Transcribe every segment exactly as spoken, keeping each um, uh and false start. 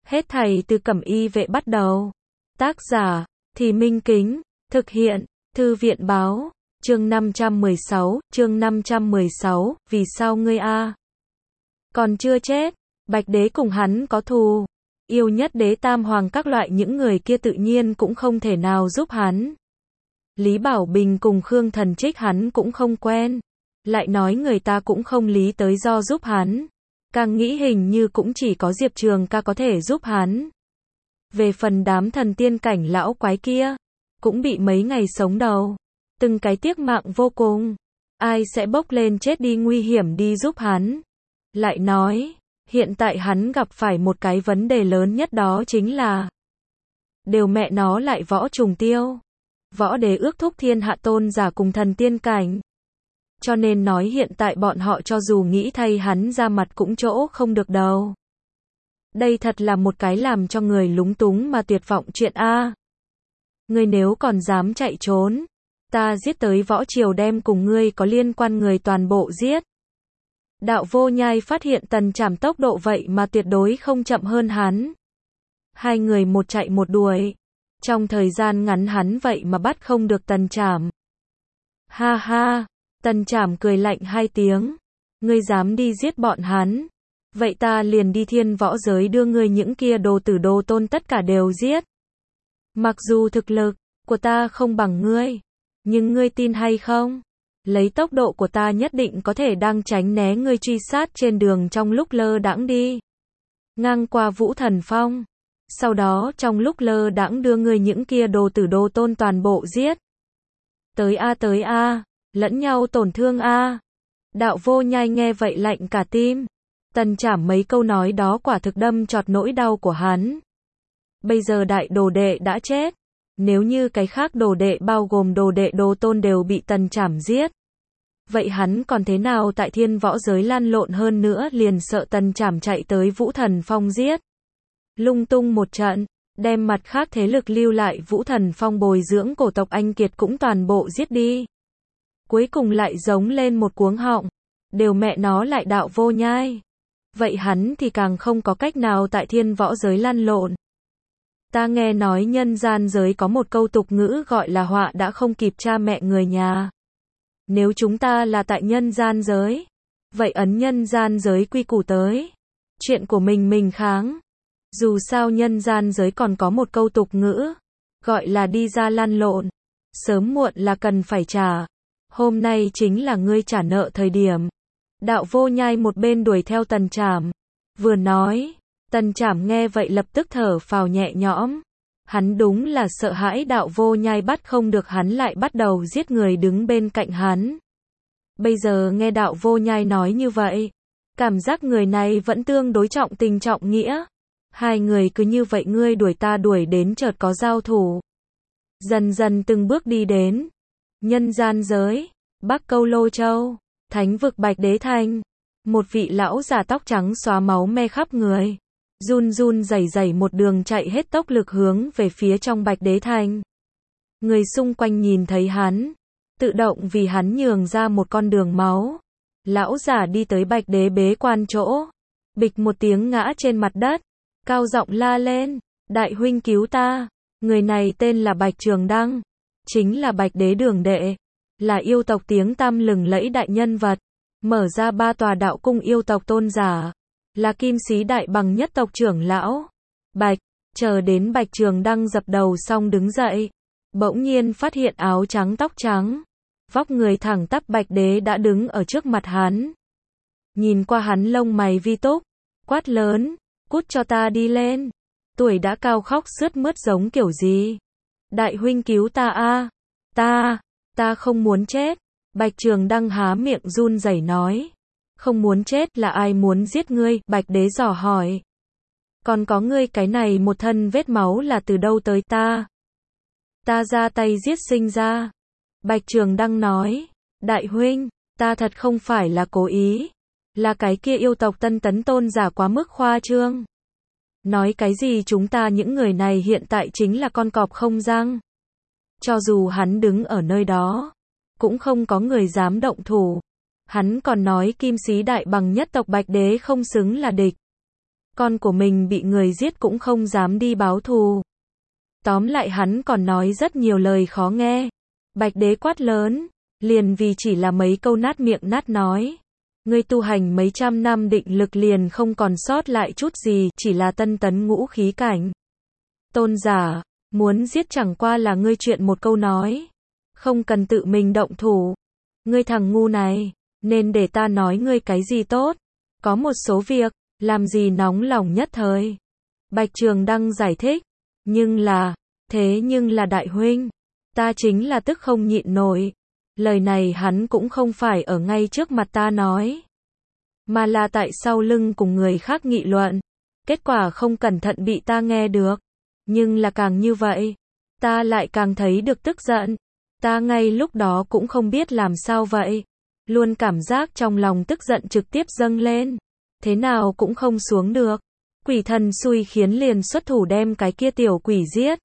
Hết thảy từ Cẩm Y Vệ bắt đầu. Tác giả, Thì Minh Kính, thực hiện, Thư viện báo, chương năm trăm mười sáu, chương năm trăm mười sáu, vì sao ngươi a? Còn chưa chết, Bạch Đế cùng hắn có thù. Yêu nhất đế tam hoàng các loại những người kia tự nhiên cũng không thể nào giúp hắn. Lý Bảo Bình cùng Khương Thần Trích hắn cũng không quen. Lại nói người ta cũng không lý tới do giúp hắn. Càng nghĩ hình như cũng chỉ có Diệp Trường ca có thể giúp hắn. Về phần đám thần tiên cảnh lão quái kia, cũng bị mấy ngày sống đầu. Từng cái tiếc mạng vô cùng. Ai sẽ bốc lên chết đi nguy hiểm đi giúp hắn. Lại nói, hiện tại hắn gặp phải một cái vấn đề lớn nhất đó chính là đều mẹ nó lại võ trùng tiêu. Võ đế ước thúc thiên hạ tôn giả cùng thần tiên cảnh. Cho nên nói hiện tại bọn họ cho dù nghĩ thay hắn ra mặt cũng chỗ không được đâu. Đây thật là một cái làm cho người lúng túng mà tuyệt vọng chuyện a. Ngươi nếu còn dám chạy trốn, ta giết tới võ triều đem cùng ngươi có liên quan người toàn bộ giết. Đạo Vô Nhai phát hiện Tần Trảm tốc độ vậy mà tuyệt đối không chậm hơn hắn. Hai người một chạy một đuổi. Trong thời gian ngắn hắn vậy mà bắt không được Tần Trảm. Ha ha, Tần Trảm cười lạnh hai tiếng. Ngươi dám đi giết bọn hắn. Vậy ta liền đi thiên võ giới đưa ngươi những kia đồ tử đồ tôn tất cả đều giết. Mặc dù thực lực của ta không bằng ngươi, nhưng ngươi tin hay không? Lấy tốc độ của ta nhất định có thể đang tránh né ngươi truy sát trên đường trong lúc lơ đãng đi. Ngang qua Vũ Thần Phong. Sau đó trong lúc lơ đãng đưa ngươi những kia đồ tử đồ tôn toàn bộ giết. Tới a tới a, lẫn nhau tổn thương a. Đạo Vô Nhai nghe vậy lạnh cả tim. Tần Trảm mấy câu nói đó quả thực đâm chọt nỗi đau của hắn. Bây giờ đại đồ đệ đã chết. Nếu như cái khác đồ đệ bao gồm đồ đệ đồ tôn đều bị Tần Trảm giết. Vậy hắn còn thế nào tại thiên võ giới lan lộn hơn nữa liền sợ Tần Trảm chạy tới Vũ Thần Phong giết. Lung tung một trận, đem mặt khác thế lực lưu lại Vũ Thần Phong bồi dưỡng cổ tộc Anh Kiệt cũng toàn bộ giết đi. Cuối cùng lại giống lên một cuống họng. Đều mẹ nó lại Đạo Vô Nhai. Vậy hắn thì càng không có cách nào tại thiên võ giới lăn lộn. Ta nghe nói nhân gian giới có một câu tục ngữ gọi là họa đã không kịp cha mẹ người nhà. Nếu chúng ta là tại nhân gian giới, vậy ấn nhân gian giới quy củ tới. Chuyện của mình mình kháng. Dù sao nhân gian giới còn có một câu tục ngữ, gọi là đi ra lăn lộn. Sớm muộn là cần phải trả. Hôm nay chính là ngươi trả nợ thời điểm. Đạo Vô Nhai một bên đuổi theo Tần Trảm. Vừa nói, Tần Trảm nghe vậy lập tức thở phào nhẹ nhõm. Hắn đúng là sợ hãi Đạo Vô Nhai bắt không được hắn lại bắt đầu giết người đứng bên cạnh hắn. Bây giờ nghe Đạo Vô Nhai nói như vậy, cảm giác người này vẫn tương đối trọng tình trọng nghĩa. Hai người cứ như vậy ngươi đuổi ta đuổi đến chợt có giao thủ. Dần dần từng bước đi đến. Nhân gian giới, Bắc Câu Lô Châu, Thánh vực Bạch Đế Thành. Một vị lão già tóc trắng xóa máu me khắp người. Run run rẩy rẩy một đường chạy hết tốc lực hướng về phía trong Bạch Đế Thành. Người xung quanh nhìn thấy hắn, tự động vì hắn nhường ra một con đường máu. Lão già đi tới Bạch Đế bế quan chỗ. Bịch một tiếng ngã trên mặt đất. Cao giọng la lên, đại huynh cứu ta. Người này tên là Bạch Trường Đăng. Chính là Bạch Đế đường đệ. Là yêu tộc tiếng tăm lừng lẫy đại nhân vật. Mở ra ba tòa đạo cung yêu tộc tôn giả. Là kim sĩ đại bằng nhất tộc trưởng lão. Bạch, chờ đến Bạch Trường Đăng dập đầu xong đứng dậy. Bỗng nhiên phát hiện áo trắng tóc trắng. Vóc người thẳng tắp Bạch Đế đã đứng ở trước mặt hắn. Nhìn qua hắn lông mày vi túc. Quát lớn, cút cho ta đi lên. Tuổi đã cao khóc sướt mướt giống kiểu gì. Đại huynh cứu ta a, ta, ta không muốn chết. Bạch Trường Đăng há miệng run rẩy nói. Không muốn chết là ai muốn giết ngươi? Bạch Đế dò hỏi. Còn có ngươi cái này một thân vết máu là từ đâu tới ta? Ta ra tay giết sinh ra. Bạch Trường Đăng nói. Đại huynh, ta thật không phải là cố ý. Là cái kia yêu tộc Tân Tấn tôn giả quá mức khoa trương. Nói cái gì chúng ta những người này hiện tại chính là con cọp không răng. Cho dù hắn đứng ở nơi đó, cũng không có người dám động thủ. Hắn còn nói kim sĩ đại bằng nhất tộc Bạch Đế không xứng là địch. con của mình bị người giết cũng không dám đi báo thù. Tóm lại hắn còn nói rất nhiều lời khó nghe. Bạch đế quát lớn, liền vì chỉ là mấy câu nát miệng nát nói. Ngươi tu hành mấy trăm năm định lực liền không còn sót lại chút gì, chỉ là tân tấn ngũ khí cảnh. Tôn giả, muốn giết chẳng qua là ngươi chuyện một câu nói. Không cần tự mình động thủ. Ngươi thằng ngu này, nên để ta nói ngươi cái gì tốt. Có một số việc, làm gì nóng lòng nhất thời. Bạch Trường Đăng giải thích, nhưng là, thế nhưng là đại huynh, ta chính là tức không nhịn nổi. Lời này hắn cũng không phải ở ngay trước mặt ta nói, mà là tại sau lưng cùng người khác nghị luận. Kết quả không cẩn thận bị ta nghe được. Nhưng là càng như vậy, ta lại càng thấy được tức giận. Ta ngay lúc đó cũng không biết làm sao vậy. Luôn cảm giác trong lòng tức giận trực tiếp dâng lên. Thế nào cũng không xuống được. Quỷ thần xui khiến liền xuất thủ đem cái kia tiểu quỷ giết.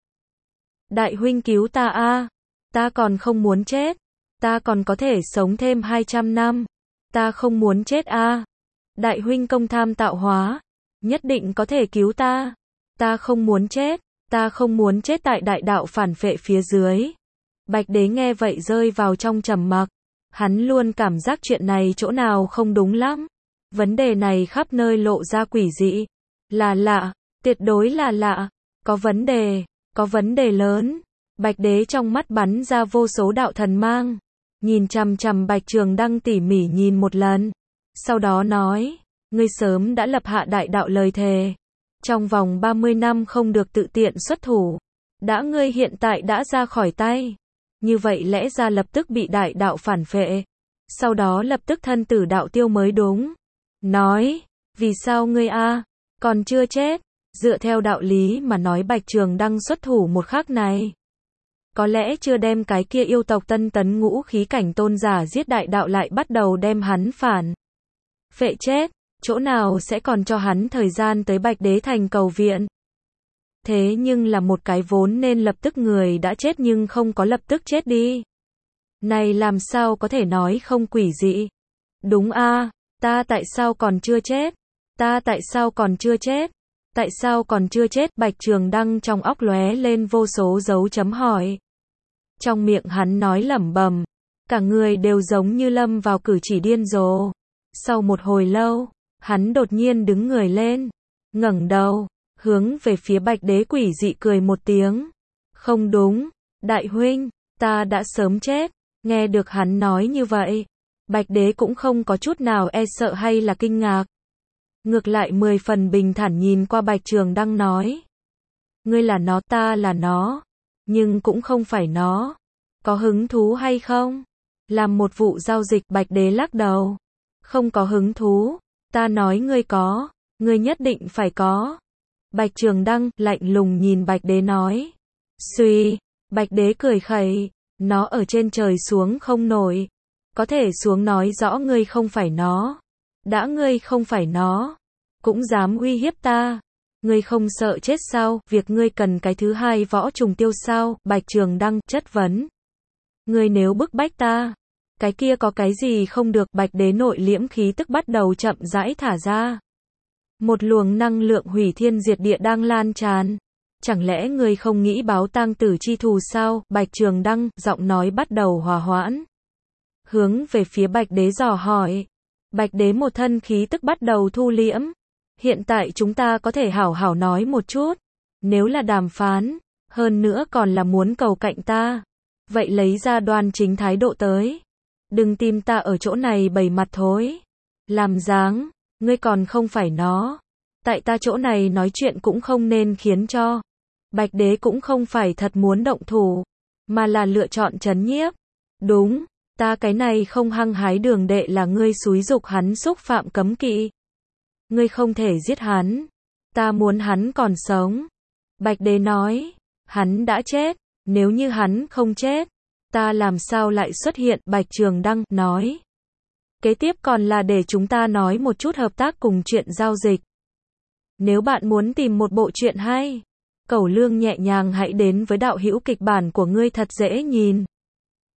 Đại huynh cứu ta a, ta còn không muốn chết. Ta còn có thể sống thêm hai trăm năm. Ta không muốn chết a. Đại huynh công tham tạo hóa, nhất định có thể cứu ta. Ta không muốn chết, ta không muốn chết tại đại đạo phản phệ phía dưới. Bạch đế nghe vậy rơi vào trong trầm mặc. Hắn luôn cảm giác chuyện này chỗ nào không đúng lắm. Vấn đề này khắp nơi lộ ra quỷ dị. Là lạ, tuyệt đối là lạ. Có vấn đề, có vấn đề lớn. Bạch đế trong mắt bắn ra vô số đạo thần mang. Nhìn chằm chằm Bạch Trường Đăng tỉ mỉ nhìn một lần. Sau đó nói, ngươi sớm đã lập hạ đại đạo lời thề. Trong vòng ba mươi năm không được tự tiện xuất thủ. Đã ngươi hiện tại đã ra khỏi tay. Như vậy lẽ ra lập tức bị đại đạo phản phệ. Sau đó lập tức thân tử đạo tiêu mới đúng. Nói, vì sao ngươi a còn chưa chết? Dựa theo đạo lý mà nói Bạch Trường Đăng xuất thủ một khắc này. Có lẽ chưa đem cái kia yêu tộc tân tấn ngũ khí cảnh tôn giả giết đại đạo lại bắt đầu đem hắn phản phệ chết. Chỗ nào sẽ còn cho hắn thời gian tới Bạch Đế Thành cầu viện. Thế nhưng là một cái vốn nên lập tức người đã chết nhưng không có lập tức chết đi. Này làm sao có thể nói không quỷ dị. Đúng a, ta tại sao còn chưa chết? Ta tại sao còn chưa chết? Tại sao còn chưa chết? Bạch Trường Đăng trong óc lóe lên vô số dấu chấm hỏi. Trong miệng hắn nói lẩm bẩm, cả người đều giống như lâm vào cử chỉ điên rồ. Sau một hồi lâu, hắn đột nhiên đứng người lên, ngẩng đầu, hướng về phía Bạch Đế quỷ dị cười một tiếng. Không đúng, đại huynh, ta đã sớm chết. Nghe được hắn nói như vậy, Bạch Đế cũng không có chút nào e sợ hay là kinh ngạc. Ngược lại mười phần bình thản nhìn qua Bạch Trường Đăng nói. Ngươi là nó, ta là nó, nhưng cũng không phải nó. Có hứng thú hay không? Làm một vụ giao dịch. Bạch Đế lắc đầu. Không có hứng thú. Ta nói ngươi có, ngươi nhất định phải có. Bạch Trường Đăng lạnh lùng nhìn Bạch Đế nói. Suy, Bạch Đế cười khẩy, nó ở trên trời xuống không nổi. Có thể xuống nói rõ ngươi không phải nó. Đã ngươi không phải nó, cũng dám uy hiếp ta. Ngươi không sợ chết sao? Việc ngươi cần cái thứ hai võ trùng tiêu sao? Bạch Trường Đăng chất vấn. Ngươi nếu bức bách ta, cái kia có cái gì không được? Bạch Đế nội liễm khí tức bắt đầu chậm rãi thả ra. Một luồng năng lượng hủy thiên diệt địa đang lan tràn. Chẳng lẽ ngươi không nghĩ báo tang tử chi thù sao? Bạch Trường Đăng, giọng nói bắt đầu hòa hoãn. Hướng về phía Bạch Đế dò hỏi. Bạch Đế một thân khí tức bắt đầu thu liễm. Hiện tại chúng ta có thể hảo hảo nói một chút. Nếu là đàm phán, hơn nữa còn là muốn cầu cạnh ta, vậy lấy ra đoan chính thái độ tới. Đừng tìm ta ở chỗ này bày mặt thối. Làm dáng, ngươi còn không phải nó. Tại ta chỗ này nói chuyện cũng không nên khiến cho. Bạch Đế cũng không phải thật muốn động thủ, mà là lựa chọn trấn nhiếp. Đúng, ta cái này không hăng hái đường đệ là ngươi xúi giục hắn xúc phạm cấm kỵ. Ngươi không thể giết hắn. Ta muốn hắn còn sống. Bạch Đế nói. Hắn đã chết. Nếu như hắn không chết, ta làm sao lại xuất hiện? Bạch Trường Đăng nói. Kế tiếp còn là để chúng ta nói một chút hợp tác cùng chuyện giao dịch. Nếu bạn muốn tìm một bộ truyện hay, Cẩu Lương nhẹ nhàng hãy đến với đạo hữu kịch bản của ngươi thật dễ nhìn.